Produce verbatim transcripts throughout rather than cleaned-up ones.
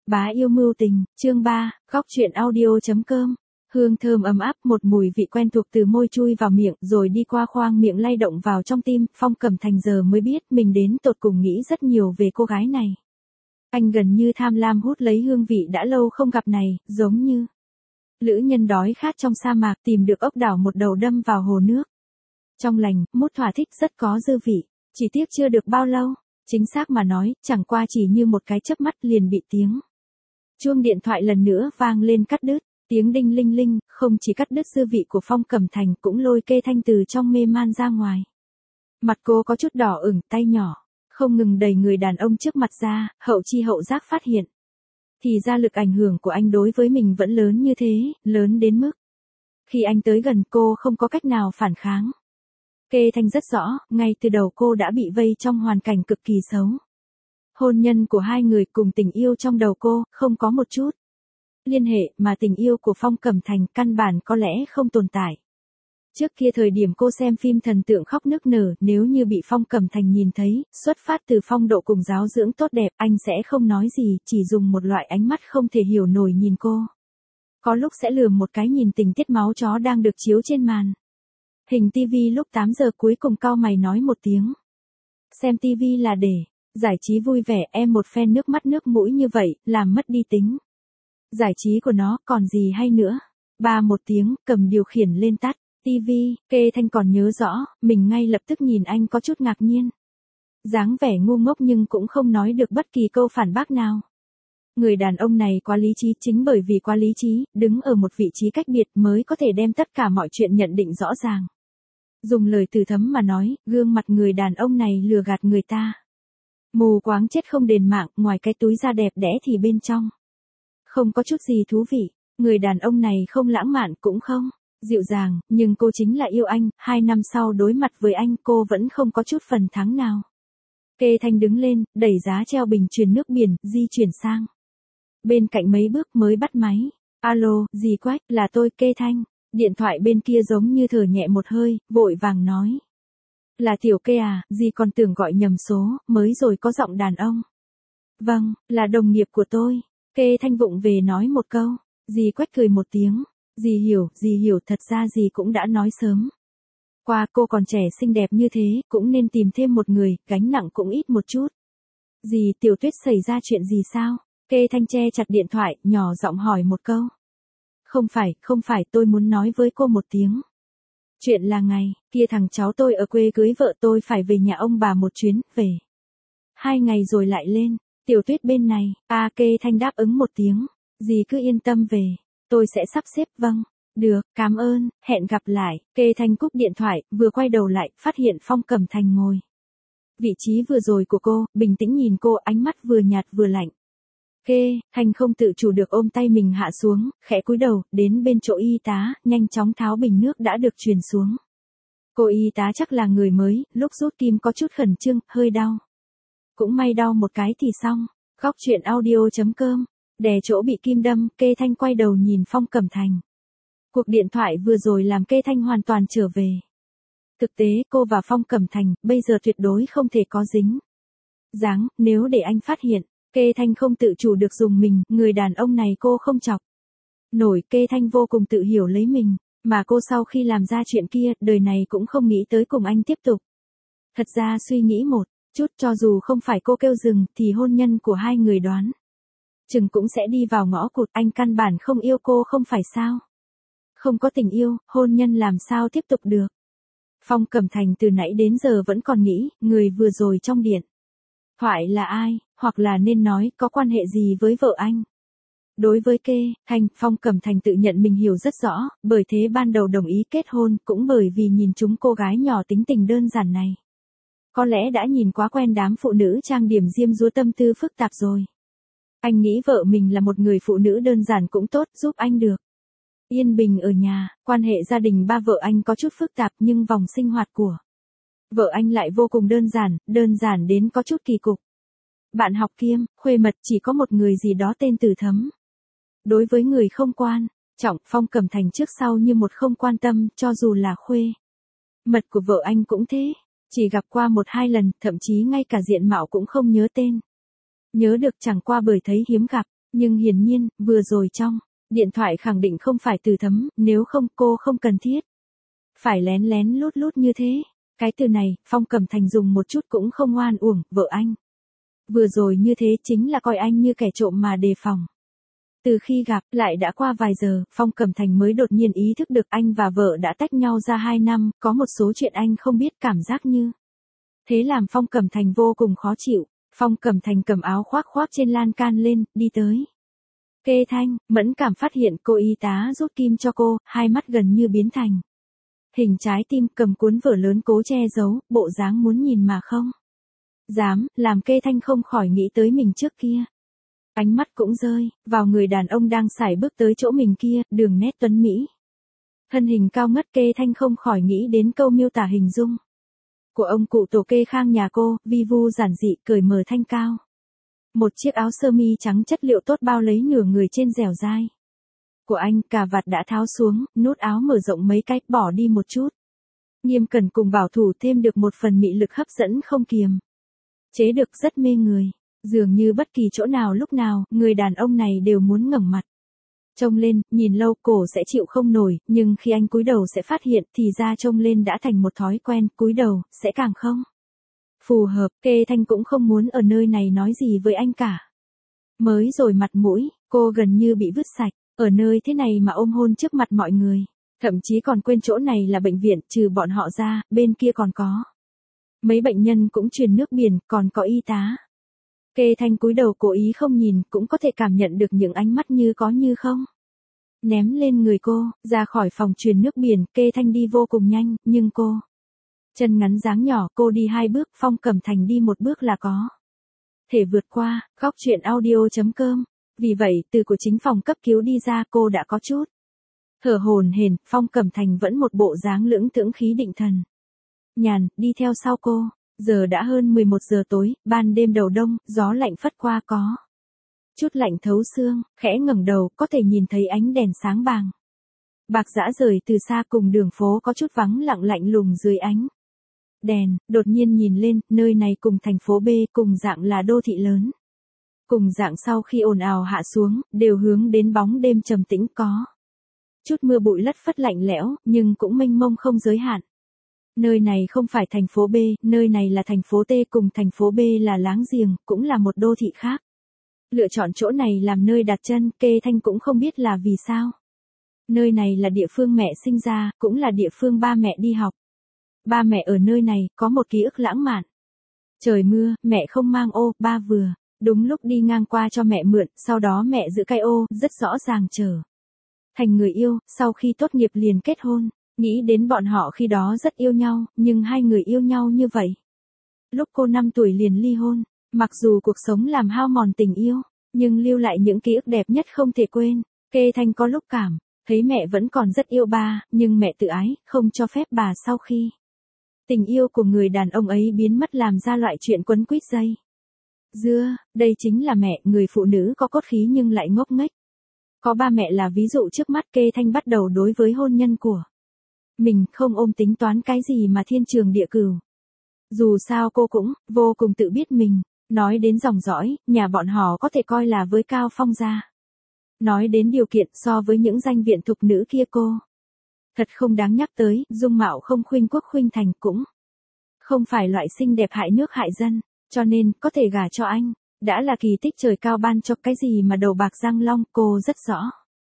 Bá yêu mưu tình, chương ba, góc truyện audio chấm com. Hương thơm ấm áp, một mùi vị quen thuộc từ môi chui vào miệng, rồi đi qua khoang miệng lay động vào trong tim, Phong Cẩm Thành giờ mới biết mình đến tột cùng nghĩ rất nhiều về cô gái này. Anh gần như tham lam hút lấy hương vị đã lâu không gặp này, giống như lữ nhân đói khát trong sa mạc tìm được ốc đảo một đầu đâm vào hồ nước. Trong lành, mút thỏa thích rất có dư vị, chỉ tiếc chưa được bao lâu, chính xác mà nói, chẳng qua chỉ như một cái chớp mắt liền bị tiếng chuông điện thoại lần nữa vang lên cắt đứt, tiếng đinh linh linh, không chỉ cắt đứt dư vị của Phong Cẩm Thành cũng lôi Kê Thanh từ trong mê man ra ngoài. Mặt cô có chút đỏ ửng, tay nhỏ không ngừng đẩy người đàn ông trước mặt ra, hậu chi hậu giác phát hiện. Thì ra lực ảnh hưởng của anh đối với mình vẫn lớn như thế, lớn đến mức khi anh tới gần cô không có cách nào phản kháng. Kê Thanh rất rõ, ngay từ đầu cô đã bị vây trong hoàn cảnh cực kỳ xấu. Hôn nhân của hai người cùng tình yêu trong đầu cô, không có một chút liên hệ, mà tình yêu của Phong Cẩm Thành căn bản có lẽ không tồn tại. Trước kia thời điểm cô xem phim thần tượng khóc nức nở, nếu như bị Phong Cẩm Thành nhìn thấy, xuất phát từ phong độ cùng giáo dưỡng tốt đẹp, anh sẽ không nói gì, chỉ dùng một loại ánh mắt không thể hiểu nổi nhìn cô. Có lúc sẽ lườm một cái nhìn tình tiết máu chó đang được chiếu trên màn hình tivi lúc tám giờ, cuối cùng cau mày nói một tiếng. Xem tivi là để giải trí vui vẻ, em một phen nước mắt nước mũi như vậy, làm mất đi tính giải trí của nó, còn gì hay nữa. Ba một tiếng, cầm điều khiển lên tắt tivi, Kê Thanh còn nhớ rõ, mình ngay lập tức nhìn anh có chút ngạc nhiên. Dáng vẻ ngu ngốc nhưng cũng không nói được bất kỳ câu phản bác nào. Người đàn ông này quá lý trí, chính bởi vì quá lý trí, đứng ở một vị trí cách biệt mới có thể đem tất cả mọi chuyện nhận định rõ ràng. Dùng lời từ thấm mà nói, gương mặt người đàn ông này lừa gạt người ta. Mù quáng chết không đền mạng, ngoài cái túi da đẹp đẽ thì bên trong không có chút gì thú vị. Người đàn ông này không lãng mạn cũng không dịu dàng, nhưng cô chính là yêu anh. Hai năm sau đối mặt với anh, cô vẫn không có chút phần thắng nào. Kê Thanh đứng lên, đẩy giá treo bình truyền nước biển, di chuyển sang bên cạnh mấy bước mới bắt máy. Alo, dì Quách, là tôi, Kê Thanh. Điện thoại bên kia giống như thở nhẹ một hơi, vội vàng nói. Là Tiểu Kê à, dì còn tưởng gọi nhầm số, mới rồi có giọng đàn ông. Vâng, là đồng nghiệp của tôi. Kê Thanh vụng về nói một câu. Dì Quách cười một tiếng. Dì hiểu, dì hiểu, thật ra dì cũng đã nói sớm. Qua, cô còn trẻ xinh đẹp như thế, cũng nên tìm thêm một người, gánh nặng cũng ít một chút. Dì, Tiểu Tuyết xảy ra chuyện gì sao? Kê Thanh che chặt điện thoại, nhỏ giọng hỏi một câu. Không phải, không phải, tôi muốn nói với cô một tiếng. Chuyện là ngày kia thằng cháu tôi ở quê cưới vợ, tôi phải về nhà ông bà một chuyến, về hai ngày rồi lại lên. Tiểu Tuyết bên này, a Kê Thanh đáp ứng một tiếng. Dì cứ yên tâm về, tôi sẽ sắp xếp. Vâng, được, cảm ơn, hẹn gặp lại. Kê Thanh cúp điện thoại, vừa quay đầu lại, phát hiện Phong Cẩm Thành ngồi vị trí vừa rồi của cô, bình tĩnh nhìn cô, ánh mắt vừa nhạt vừa lạnh. Kê Thanh không tự chủ được ôm tay mình hạ xuống, khẽ cúi đầu, đến bên chỗ y tá, nhanh chóng tháo bình nước đã được truyền xuống. Cô y tá chắc là người mới, lúc rút kim có chút khẩn trương, hơi đau. Cũng may đau một cái thì xong. Góc truyện audio chấm com. Đè chỗ bị kim đâm, Kê Thanh quay đầu nhìn Phong Cẩm Thành. Cuộc điện thoại vừa rồi làm Kê Thanh hoàn toàn trở về thực tế, cô và Phong Cẩm Thành, bây giờ tuyệt đối không thể có dính dáng, nếu để anh phát hiện. Kê Thanh không tự chủ được dùng mình, người đàn ông này cô không chọc nổi. Kê Thanh vô cùng tự hiểu lấy mình, mà cô sau khi làm ra chuyện kia, đời này cũng không nghĩ tới cùng anh tiếp tục. Thật ra suy nghĩ một chút, cho dù không phải cô kêu dừng, thì hôn nhân của hai người đoán chừng cũng sẽ đi vào ngõ cụt. Anh căn bản không yêu cô không phải sao? Không có tình yêu, hôn nhân làm sao tiếp tục được? Phong Cẩm Thành từ nãy đến giờ vẫn còn nghĩ, người vừa rồi trong điện thoại là ai, hoặc là nên nói, có quan hệ gì với vợ anh. Đối với Kê Thanh, Phong Cẩm Thành tự nhận mình hiểu rất rõ, bởi thế ban đầu đồng ý kết hôn, cũng bởi vì nhìn chúng cô gái nhỏ tính tình đơn giản này. Có lẽ đã nhìn quá quen đám phụ nữ trang điểm diêm dúa tâm tư phức tạp rồi. Anh nghĩ vợ mình là một người phụ nữ đơn giản cũng tốt, giúp anh được yên bình ở nhà. Quan hệ gia đình ba vợ anh có chút phức tạp, nhưng vòng sinh hoạt của vợ anh lại vô cùng đơn giản, đơn giản đến có chút kỳ cục. Bạn học kiêm, khuê mật, chỉ có một người gì đó tên Từ Thấm. Đối với người không quan trọng, Phong Cẩm Thành trước sau như một không quan tâm, cho dù là khuê mật của vợ anh cũng thế. Chỉ gặp qua một hai lần, thậm chí ngay cả diện mạo cũng không nhớ tên. Nhớ được chẳng qua bởi thấy hiếm gặp. Nhưng hiển nhiên, vừa rồi trong điện thoại khẳng định không phải Từ Thấm, nếu không cô không cần thiết phải lén lén lút lút như thế. Cái từ này, Phong Cẩm Thành dùng một chút cũng không oan uổng, vợ anh. Vừa rồi như thế chính là coi anh như kẻ trộm mà đề phòng. Từ khi gặp lại đã qua vài giờ, Phong Cẩm Thành mới đột nhiên ý thức được anh và vợ đã tách nhau ra hai năm, có một số chuyện anh không biết, cảm giác như thế làm Phong Cẩm Thành vô cùng khó chịu. Phong Cẩm Thành cầm áo khoác khoác trên lan can lên, đi tới Kê Thanh, mẫn cảm phát hiện cô y tá rút kim cho cô, hai mắt gần như biến thành hình trái tim, cầm cuốn vở lớn cố che giấu, bộ dáng muốn nhìn mà không dám, làm Kê Thanh không khỏi nghĩ tới mình trước kia. Ánh mắt cũng rơi vào người đàn ông đang sải bước tới chỗ mình kia, đường nét tuấn mỹ. Thân hình cao ngất, Kê Thanh không khỏi nghĩ đến câu miêu tả hình dung của ông cụ tổ Kê Khang nhà cô, vi vu giản dị, cởi mở thanh cao. Một chiếc áo sơ mi trắng chất liệu tốt bao lấy nửa người trên dẻo dai của anh, cà vạt đã tháo xuống, nút áo mở rộng mấy cách, bỏ đi một chút nghiêm cẩn cùng bảo thủ, thêm được một phần mị lực hấp dẫn không kiềm chế được, rất mê người. Dường như bất kỳ chỗ nào lúc nào, người đàn ông này đều muốn ngẩng mặt trông lên, nhìn lâu cổ sẽ chịu không nổi, nhưng khi anh cúi đầu sẽ phát hiện, thì ra trông lên đã thành một thói quen, cúi đầu sẽ càng không phù hợp. Kê Thanh cũng không muốn ở nơi này nói gì với anh cả. Mới rồi mặt mũi, cô gần như bị vứt sạch, ở nơi thế này mà ôm hôn trước mặt mọi người, thậm chí còn quên chỗ này là bệnh viện, trừ bọn họ ra, bên kia còn có mấy bệnh nhân cũng truyền nước biển, còn có y tá. Kê Thanh cúi đầu cố ý không nhìn, cũng có thể cảm nhận được những ánh mắt như có như không ném lên người cô. Ra khỏi phòng truyền nước biển, Kê Thanh đi vô cùng nhanh, nhưng cô chân ngắn dáng nhỏ, cô đi hai bước, Phong Cẩm Thành đi một bước là có thể vượt qua. Góc truyện audio chấm com. Vì vậy, từ của chính phòng cấp cứu đi ra, cô đã có chút thở hổn hển. Phong Cẩm Thành vẫn một bộ dáng lưỡng thững khí định thần nhàn, đi theo sau cô. Giờ đã hơn mười một giờ tối, ban đêm đầu đông, gió lạnh phất qua có chút lạnh thấu xương, khẽ ngẩng đầu, có thể nhìn thấy ánh đèn sáng bàng bạc rã rời từ xa, cùng đường phố có chút vắng lặng lạnh lùng dưới ánh đèn. Đột nhiên nhìn lên, nơi này cùng thành phố B, cùng dạng là đô thị lớn. Cùng dạng sau khi ồn ào hạ xuống, đều hướng đến bóng đêm trầm tĩnh, có chút mưa bụi lất phất lạnh lẽo, nhưng cũng mênh mông không giới hạn. Nơi này không phải thành phố B, nơi này là thành phố T, cùng thành phố B là láng giềng, cũng là một đô thị khác. Lựa chọn chỗ này làm nơi đặt chân, Kê Thanh cũng không biết là vì sao. Nơi này là địa phương mẹ sinh ra, cũng là địa phương ba mẹ đi học. Ba mẹ ở nơi này, có một ký ức lãng mạn. Trời mưa, mẹ không mang ô, ba vừa đúng lúc đi ngang qua cho mẹ mượn, sau đó mẹ giữ cái ô, rất rõ ràng trở thành người yêu, sau khi tốt nghiệp liền kết hôn. Nghĩ đến bọn họ khi đó rất yêu nhau, nhưng hai người yêu nhau như vậy. Lúc cô năm tuổi liền ly hôn, mặc dù cuộc sống làm hao mòn tình yêu, nhưng lưu lại những ký ức đẹp nhất không thể quên. Kê Thanh có lúc cảm thấy mẹ vẫn còn rất yêu ba, nhưng mẹ tự ái, không cho phép bà sau khi tình yêu của người đàn ông ấy biến mất làm ra loại chuyện quấn quýt dây dưa. Đây chính là mẹ, người phụ nữ có cốt khí nhưng lại ngốc nghếch. Có ba mẹ là ví dụ trước mắt. Kê Thanh bắt đầu đối với hôn nhân của mình không ôm tính toán cái gì mà thiên trường địa cửu. Dù sao cô cũng vô cùng tự biết mình. Nói đến dòng dõi, nhà bọn họ có thể coi là với Cao Phong gia. Nói đến điều kiện, so với những danh viện thục nữ kia cô thật không đáng nhắc tới. Dung mạo không khuynh quốc khuynh thành, cũng không phải loại xinh đẹp hại nước hại dân, cho nên có thể gả cho anh đã là kỳ tích trời cao ban cho. Cái gì mà đầu bạc răng long, cô rất rõ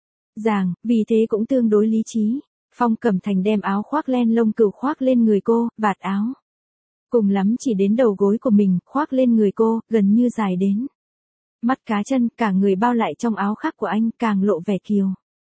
ràng, vì thế cũng tương đối lý trí. Phong Cẩm Thành đem áo khoác len lông cừu khoác lên người cô, vạt áo cùng lắm chỉ đến đầu gối của mình, khoác lên người cô, gần như dài đến mắt cá chân, cả người bao lại trong áo khác của anh, càng lộ vẻ kiều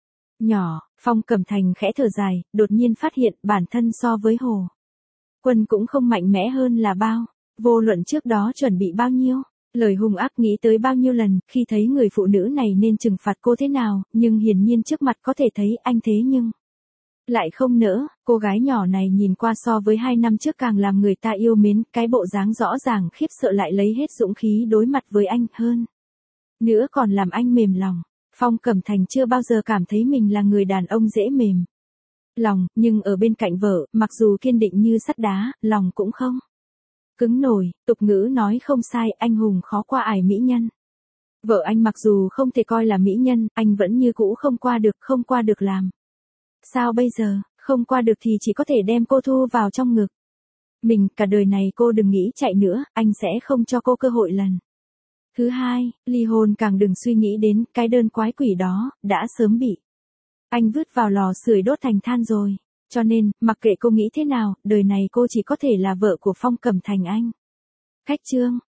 nhỏ. Phong Cẩm Thành khẽ thở dài, đột nhiên phát hiện bản thân so với Hồ Quân cũng không mạnh mẽ hơn là bao. Vô luận trước đó chuẩn bị bao nhiêu lời hung ác, nghĩ tới bao nhiêu lần, khi thấy người phụ nữ này nên trừng phạt cô thế nào, nhưng hiển nhiên trước mặt có thể thấy anh thế nhưng lại không nỡ. Cô gái nhỏ này nhìn qua so với hai năm trước càng làm người ta yêu mến, cái bộ dáng rõ ràng khiếp sợ lại lấy hết dũng khí đối mặt với anh, hơn nữa còn làm anh mềm lòng. Phong Cẩm Thành chưa bao giờ cảm thấy mình là người đàn ông dễ mềm lòng, nhưng ở bên cạnh vợ, mặc dù kiên định như sắt đá, lòng cũng không cứng nổi. Tục ngữ nói không sai, anh hùng khó qua ải mỹ nhân. Vợ anh mặc dù không thể coi là mỹ nhân, anh vẫn như cũ không qua được, không qua được làm. Sao bây giờ, không qua được thì chỉ có thể đem cô thu vào trong ngực. Mình, cả đời này cô đừng nghĩ chạy nữa, anh sẽ không cho cô cơ hội lần thứ hai, ly hôn càng đừng suy nghĩ đến, cái đơn quái quỷ đó, đã sớm bị anh vứt vào lò sưởi đốt thành than rồi. Cho nên, mặc kệ cô nghĩ thế nào, đời này cô chỉ có thể là vợ của Phong Cẩm Thành anh. Khách chương.